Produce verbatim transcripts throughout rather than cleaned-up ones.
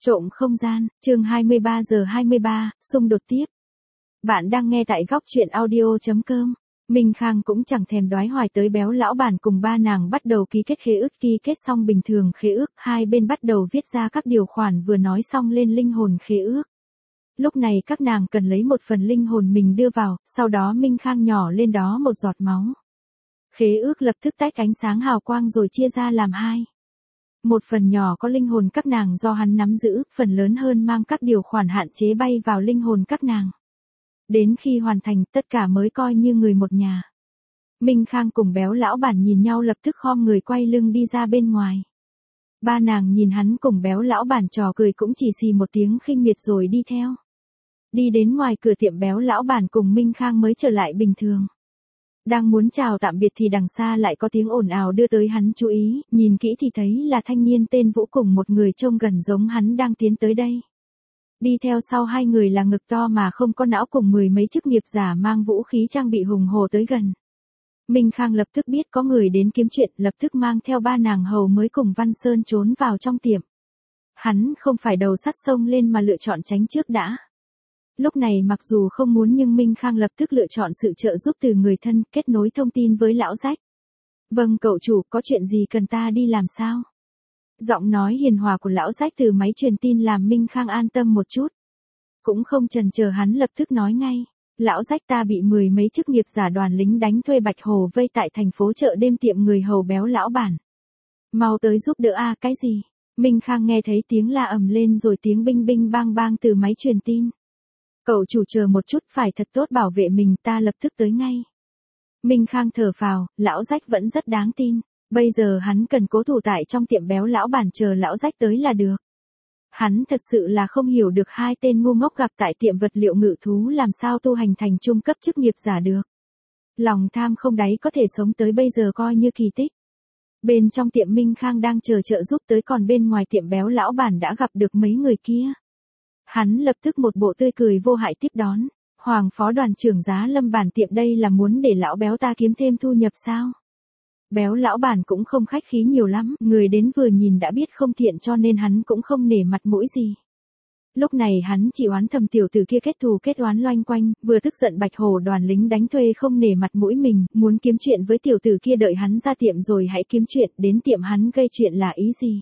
Trộm không gian, chương hai mươi ba giờ hai mươi ba, xung đột tiếp. Bạn đang nghe tại góc truyện audio.com. Minh Khang cũng chẳng thèm đoái hoài tới béo lão bản cùng ba nàng bắt đầu ký kết khế ước. Ký kết xong bình thường khế ước, hai bên bắt đầu viết ra các điều khoản vừa nói xong lên linh hồn khế ước. Lúc này các nàng cần lấy một phần linh hồn mình đưa vào, sau đó Minh Khang nhỏ lên đó một giọt máu. Khế ước lập tức tách ánh sáng hào quang rồi chia ra làm hai. Một phần nhỏ có linh hồn các nàng do hắn nắm giữ, phần lớn hơn mang các điều khoản hạn chế bay vào linh hồn các nàng. Đến khi hoàn thành, tất cả mới coi như người một nhà. Minh Khang cùng béo lão bản nhìn nhau lập tức khom người quay lưng đi ra bên ngoài. Ba nàng nhìn hắn cùng béo lão bản trò cười cũng chỉ xì một tiếng khinh miệt rồi đi theo. Đi đến ngoài cửa tiệm, béo lão bản cùng Minh Khang mới trở lại bình thường. Đang muốn chào tạm biệt thì đằng xa lại có tiếng ồn ào đưa tới hắn chú ý, nhìn kỹ thì thấy là thanh niên tên Vũ cùng một người trông gần giống hắn đang tiến tới đây. Đi theo sau hai người là ngực to mà không có não cùng mười mấy chức nghiệp giả mang vũ khí trang bị hùng hồ tới gần. Minh Khang lập tức biết có người đến kiếm chuyện, lập tức mang theo ba nàng hầu mới cùng Văn Sơn trốn vào trong tiệm. Hắn không phải đầu sắt sông lên mà lựa chọn tránh trước đã. Lúc này mặc dù không muốn nhưng Minh Khang lập tức lựa chọn sự trợ giúp từ người thân, kết nối thông tin với lão rách. Vâng cậu chủ, có chuyện gì cần ta đi làm sao? Giọng nói hiền hòa của lão rách từ máy truyền tin làm Minh Khang an tâm một chút. Cũng không chần chờ hắn lập tức nói ngay. Lão rách, ta bị mười mấy chức nghiệp giả đoàn lính đánh thuê Bạch Hồ vây tại thành phố chợ đêm, tiệm người hầu béo lão bản. Mau tới giúp đỡ a. Cái gì? Minh Khang nghe thấy tiếng la ầm lên rồi tiếng binh binh bang bang từ máy truyền tin. Cậu chủ chờ một chút, phải thật tốt bảo vệ mình, ta lập tức tới ngay. Minh Khang thở phào, lão rách vẫn rất đáng tin. Bây giờ hắn cần cố thủ tại trong tiệm béo lão bản chờ lão rách tới là được. Hắn thật sự là không hiểu được hai tên ngu ngốc gặp tại tiệm vật liệu ngự thú làm sao tu hành thành trung cấp chức nghiệp giả được. Lòng tham không đáy có thể sống tới bây giờ coi như kỳ tích. Bên trong tiệm Minh Khang đang chờ trợ giúp tới, còn bên ngoài tiệm béo lão bản đã gặp được mấy người kia. Hắn lập tức một bộ tươi cười vô hại tiếp đón. Hoàng phó đoàn trưởng Giá Lâm, bản tiệm đây là muốn để lão béo ta kiếm thêm thu nhập sao? Béo lão bản cũng không khách khí nhiều lắm, người đến vừa nhìn đã biết không thiện cho nên hắn cũng không nể mặt mũi gì. Lúc này hắn chỉ oán thầm tiểu tử kia kết thù kết oán loanh quanh, vừa tức giận Bạch Hồ đoàn lính đánh thuê không nể mặt mũi mình, muốn kiếm chuyện với tiểu tử kia, đợi hắn ra tiệm rồi hãy kiếm chuyện, đến tiệm hắn gây chuyện là ý gì?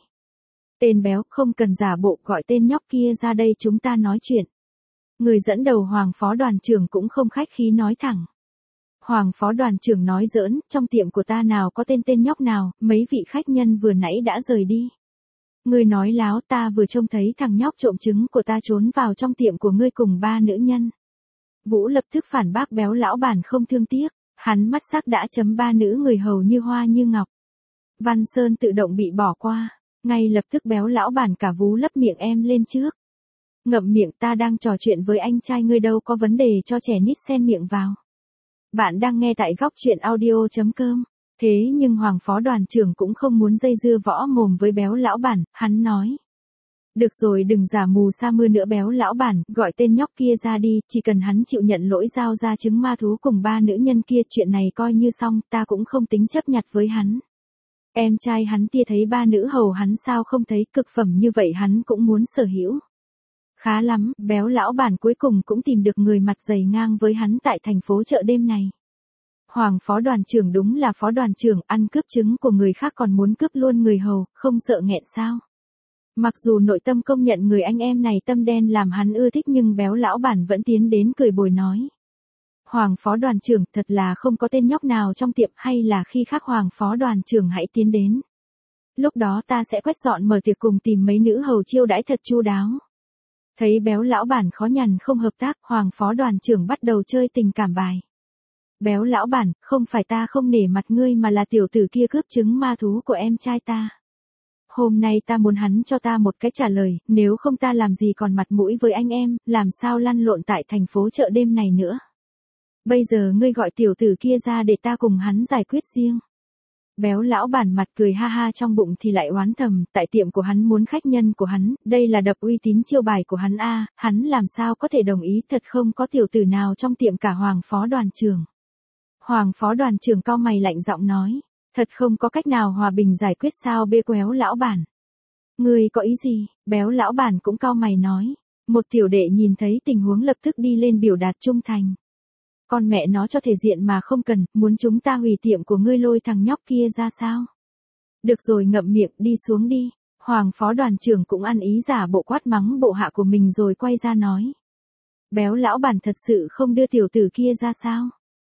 Tên béo, không cần giả bộ, gọi tên nhóc kia ra đây chúng ta nói chuyện. Người dẫn đầu Hoàng phó đoàn trưởng cũng không khách khí nói thẳng. Hoàng phó đoàn trưởng nói giỡn, trong tiệm của ta nào có tên tên nhóc nào, mấy vị khách nhân vừa nãy đã rời đi. Ngươi nói láo, ta vừa trông thấy thằng nhóc trộm trứng của ta trốn vào trong tiệm của ngươi cùng ba nữ nhân. Vũ lập tức phản bác béo lão bản không thương tiếc, hắn mắt sắc đã chấm ba nữ người hầu như hoa như ngọc. Văn Sơn tự động bị bỏ qua, ngay lập tức béo lão bản cả vú lấp miệng em lên trước. Ngậm miệng, ta đang trò chuyện với anh trai ngươi đâu có vấn đề cho trẻ nít xen miệng vào. Bạn đang nghe tại góc truyện audio.com. Thế nhưng Hoàng phó đoàn trưởng cũng không muốn dây dưa võ mồm với béo lão bản, hắn nói. Được rồi, đừng giả mù sa mưa nữa béo lão bản, gọi tên nhóc kia ra đi, chỉ cần hắn chịu nhận lỗi giao ra trứng ma thú cùng ba nữ nhân kia, chuyện này coi như xong, ta cũng không tính chấp nhặt với hắn. Em trai hắn tia thấy ba nữ hầu hắn sao không thấy, cực phẩm như vậy hắn cũng muốn sở hữu. Khá lắm, béo lão bản cuối cùng cũng tìm được người mặt dày ngang với hắn tại thành phố chợ đêm này. Hoàng phó đoàn trưởng đúng là phó đoàn trưởng, ăn cướp trứng của người khác còn muốn cướp luôn người hầu, không sợ nghẹn sao. Mặc dù nội tâm công nhận người anh em này tâm đen làm hắn ưa thích nhưng béo lão bản vẫn tiến đến cười bồi nói. Hoàng phó đoàn trưởng, thật là không có tên nhóc nào trong tiệm, hay là khi khác Hoàng phó đoàn trưởng hãy tiến đến. Lúc đó ta sẽ quét dọn mở tiệc cùng tìm mấy nữ hầu chiêu đãi thật chu đáo. Thấy béo lão bản khó nhằn không hợp tác, Hoàng phó đoàn trưởng bắt đầu chơi tình cảm bài. Béo lão bản, không phải ta không nể mặt ngươi mà là tiểu tử kia cướp trứng ma thú của em trai ta. Hôm nay ta muốn hắn cho ta một cái trả lời, nếu không ta làm gì còn mặt mũi với anh em, làm sao lăn lộn tại thành phố chợ đêm này nữa. Bây giờ ngươi gọi tiểu tử kia ra để ta cùng hắn giải quyết riêng. Béo lão bản mặt cười ha ha, trong bụng thì lại oán thầm, tại tiệm của hắn muốn khách nhân của hắn, đây là đập uy tín chiêu bài của hắn a, hắn làm sao có thể đồng ý, thật không có tiểu tử nào trong tiệm cả. Hoàng phó đoàn trưởng. Hoàng phó đoàn trưởng cau mày lạnh giọng nói, thật không có cách nào hòa bình giải quyết sao bê quéo lão bản. Ngươi có ý gì? Béo lão bản cũng cau mày nói. Một tiểu đệ nhìn thấy tình huống lập tức đi lên biểu đạt trung thành. Con mẹ nó cho thể diện mà không cần, muốn chúng ta hủy tiệm của ngươi lôi thằng nhóc kia ra sao? Được rồi, ngậm miệng, đi xuống đi. Hoàng phó đoàn trưởng cũng ăn ý giả bộ quát mắng bộ hạ của mình rồi quay ra nói. Béo lão bản thật sự không đưa tiểu tử kia ra sao?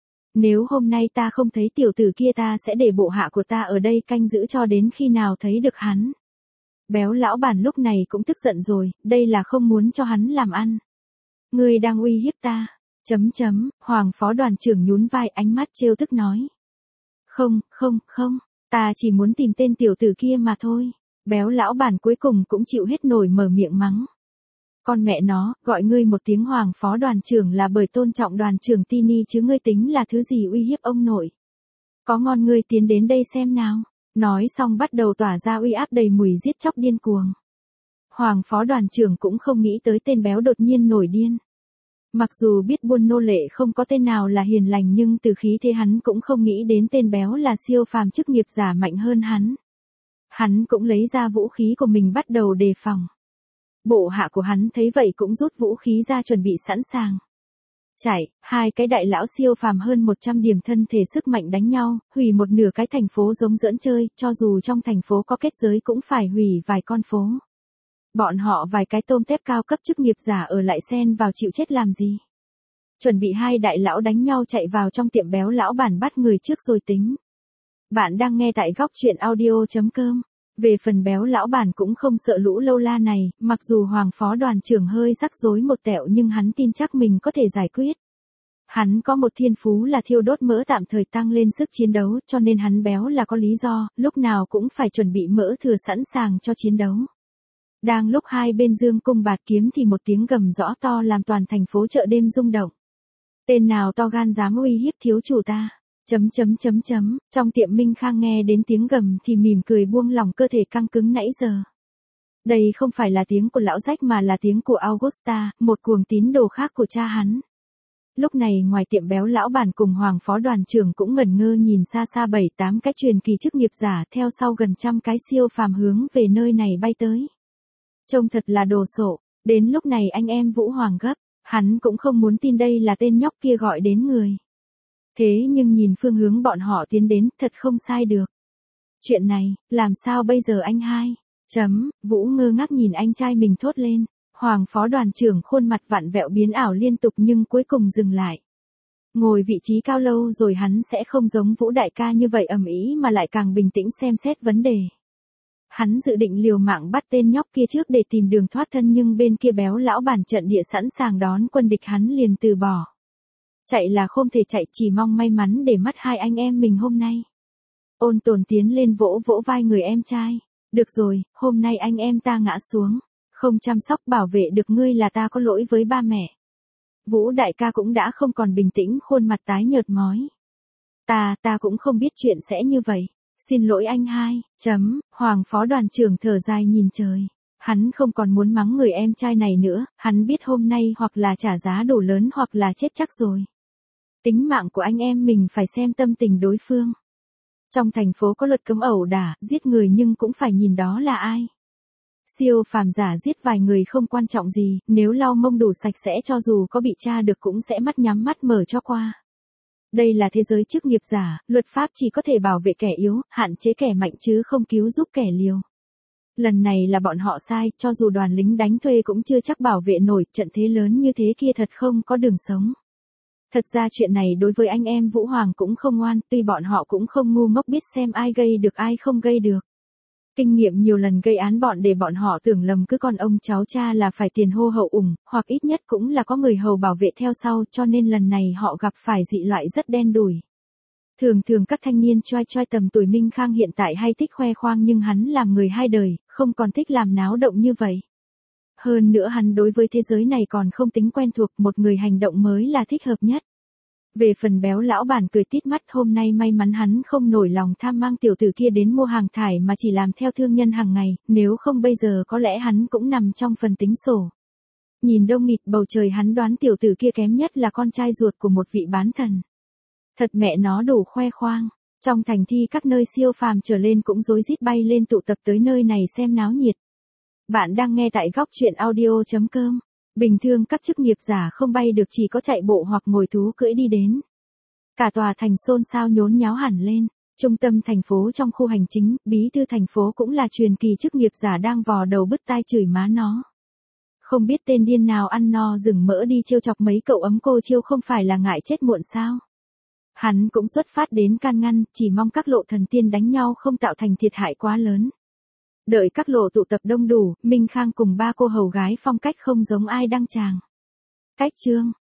Nếu hôm nay ta không thấy tiểu tử kia ta sẽ để bộ hạ của ta ở đây canh giữ cho đến khi nào thấy được hắn. Béo lão bản lúc này cũng tức giận rồi, đây là không muốn cho hắn làm ăn. Ngươi đang uy hiếp ta. Chấm chấm, Hoàng phó đoàn trưởng nhún vai, ánh mắt trêu tức nói. Không, không, không, ta chỉ muốn tìm tên tiểu tử kia mà thôi. Béo lão bản cuối cùng cũng chịu hết nổi mở miệng mắng. Con mẹ nó, gọi ngươi một tiếng Hoàng phó đoàn trưởng là bởi tôn trọng đoàn trưởng Tini chứ ngươi tính là thứ gì uy hiếp ông nội. Có ngon ngươi tiến đến đây xem nào. Nói xong bắt đầu tỏa ra uy áp đầy mùi giết chóc điên cuồng. Hoàng phó đoàn trưởng cũng không nghĩ tới tên béo đột nhiên nổi điên. Mặc dù biết buôn nô lệ không có tên nào là hiền lành nhưng từ khí thế hắn cũng không nghĩ đến tên béo là siêu phàm chức nghiệp giả mạnh hơn hắn. Hắn cũng lấy ra vũ khí của mình bắt đầu đề phòng. Bộ hạ của hắn thấy vậy cũng rút vũ khí ra chuẩn bị sẵn sàng. Chạy, hai cái đại lão siêu phàm hơn một trăm điểm thân thể sức mạnh đánh nhau, hủy một nửa cái thành phố giống giỡn chơi, cho dù trong thành phố có kết giới cũng phải hủy vài con phố. Bọn họ vài cái tôm tép cao cấp chức nghiệp giả ở lại xen vào chịu chết làm gì. Chuẩn bị hai đại lão đánh nhau chạy vào trong tiệm béo lão bản bắt người trước rồi tính. Bạn đang nghe tại góc truyện audio chấm com. Về phần béo lão bản cũng không sợ lũ lâu la này, mặc dù Hoàng phó đoàn trưởng hơi rắc rối một tẹo nhưng hắn tin chắc mình có thể giải quyết. Hắn có một thiên phú là thiêu đốt mỡ tạm thời tăng lên sức chiến đấu cho nên hắn béo là có lý do, lúc nào cũng phải chuẩn bị mỡ thừa sẵn sàng cho chiến đấu. Đang lúc hai bên dương cung bạt kiếm thì một tiếng gầm rõ to làm toàn thành phố chợ đêm rung động. Tên nào to gan dám uy hiếp thiếu chủ ta? Chấm chấm chấm chấm, trong tiệm Minh Khang nghe đến tiếng gầm thì mỉm cười buông lỏng cơ thể căng cứng nãy giờ. Đây không phải là tiếng của lão rách mà là tiếng của Augusta, một cuồng tín đồ khác của cha hắn. Lúc này ngoài tiệm béo lão bản cùng Hoàng phó đoàn trưởng cũng ngẩn ngơ nhìn xa xa bảy tám cái truyền kỳ chức nghiệp giả theo sau gần trăm cái siêu phàm hướng về nơi này bay tới. Trông thật là đồ sộ, đến lúc này anh em Vũ Hoàng gấp, hắn cũng không muốn tin đây là tên nhóc kia gọi đến người. Thế nhưng nhìn phương hướng bọn họ tiến đến thật không sai được. Chuyện này, làm sao bây giờ anh hai? Chấm, Vũ ngơ ngác nhìn anh trai mình thốt lên. Hoàng phó đoàn trưởng khuôn mặt vặn vẹo biến ảo liên tục nhưng cuối cùng dừng lại. Ngồi vị trí cao lâu rồi hắn sẽ không giống Vũ đại ca như vậy ầm ĩ mà lại càng bình tĩnh xem xét vấn đề. Hắn dự định liều mạng bắt tên nhóc kia trước để tìm đường thoát thân nhưng bên kia béo lão bản trận địa sẵn sàng đón quân địch hắn liền từ bỏ. Chạy là không thể chạy, chỉ mong may mắn để mắt hai anh em mình hôm nay. Ôn Tồn tiến lên vỗ vỗ vai người em trai. Được rồi, hôm nay anh em ta ngã xuống. Không chăm sóc bảo vệ được ngươi là ta có lỗi với ba mẹ. Vũ đại ca cũng đã không còn bình tĩnh, khuôn mặt tái nhợt mói. Ta, ta cũng không biết chuyện sẽ như vậy. Xin lỗi anh hai, chấm, Hoàng phó đoàn trưởng thở dài nhìn trời. Hắn không còn muốn mắng người em trai này nữa, hắn biết hôm nay hoặc là trả giá đủ lớn hoặc là chết chắc rồi. Tính mạng của anh em mình phải xem tâm tình đối phương. Trong thành phố có luật cấm ẩu đả, giết người nhưng cũng phải nhìn đó là ai. Siêu phàm giả giết vài người không quan trọng gì, nếu lau mông đủ sạch sẽ cho dù có bị tra được cũng sẽ mắt nhắm mắt mở cho qua. Đây là thế giới chức nghiệp giả, luật pháp chỉ có thể bảo vệ kẻ yếu, hạn chế kẻ mạnh chứ không cứu giúp kẻ liều. Lần này là bọn họ sai, cho dù đoàn lính đánh thuê cũng chưa chắc bảo vệ nổi, trận thế lớn như thế kia thật không có đường sống. Thật ra chuyện này đối với anh em Vũ Hoàng cũng không ngoan, tuy bọn họ cũng không ngu ngốc biết xem ai gây được ai không gây được. Kinh nghiệm nhiều lần gây án bọn để bọn họ tưởng lầm cứ con ông cháu cha là phải tiền hô hậu ủng, hoặc ít nhất cũng là có người hầu bảo vệ theo sau cho nên lần này họ gặp phải dị loại rất đen đủi. Thường thường các thanh niên choi choi tầm tuổi Minh Khang hiện tại hay thích khoe khoang nhưng hắn làm người hai đời, không còn thích làm náo động như vậy. Hơn nữa hắn đối với thế giới này còn không tính quen thuộc, một người hành động mới là thích hợp nhất. Về phần béo lão bản cười tít mắt, hôm nay may mắn hắn không nổi lòng tham mang tiểu tử kia đến mua hàng thải mà chỉ làm theo thương nhân hàng ngày, nếu không bây giờ có lẽ hắn cũng nằm trong phần tính sổ. Nhìn đông nghịt bầu trời hắn đoán tiểu tử kia kém nhất là con trai ruột của một vị bán thần. Thật mẹ nó đủ khoe khoang, trong thành thi các nơi siêu phàm trở lên cũng rối rít bay lên tụ tập tới nơi này xem náo nhiệt. Bạn đang nghe tại góc chuyện audio chấm com. Bình thường các chức nghiệp giả không bay được chỉ có chạy bộ hoặc ngồi thú cưỡi đi đến. Cả tòa thành xôn xao nhốn nháo hẳn lên. Trung tâm thành phố trong khu hành chính, bí thư thành phố cũng là truyền kỳ chức nghiệp giả đang vò đầu bứt tai chửi má nó. Không biết tên điên nào ăn no rừng mỡ đi trêu chọc mấy cậu ấm cô chiêu không phải là ngại chết muộn sao? Hắn cũng xuất phát đến can ngăn, chỉ mong các lộ thần tiên đánh nhau không tạo thành thiệt hại quá lớn. Đợi các lộ tụ tập đông đủ, Minh Khang cùng ba cô hầu gái phong cách không giống ai đăng tràng. Cách chương,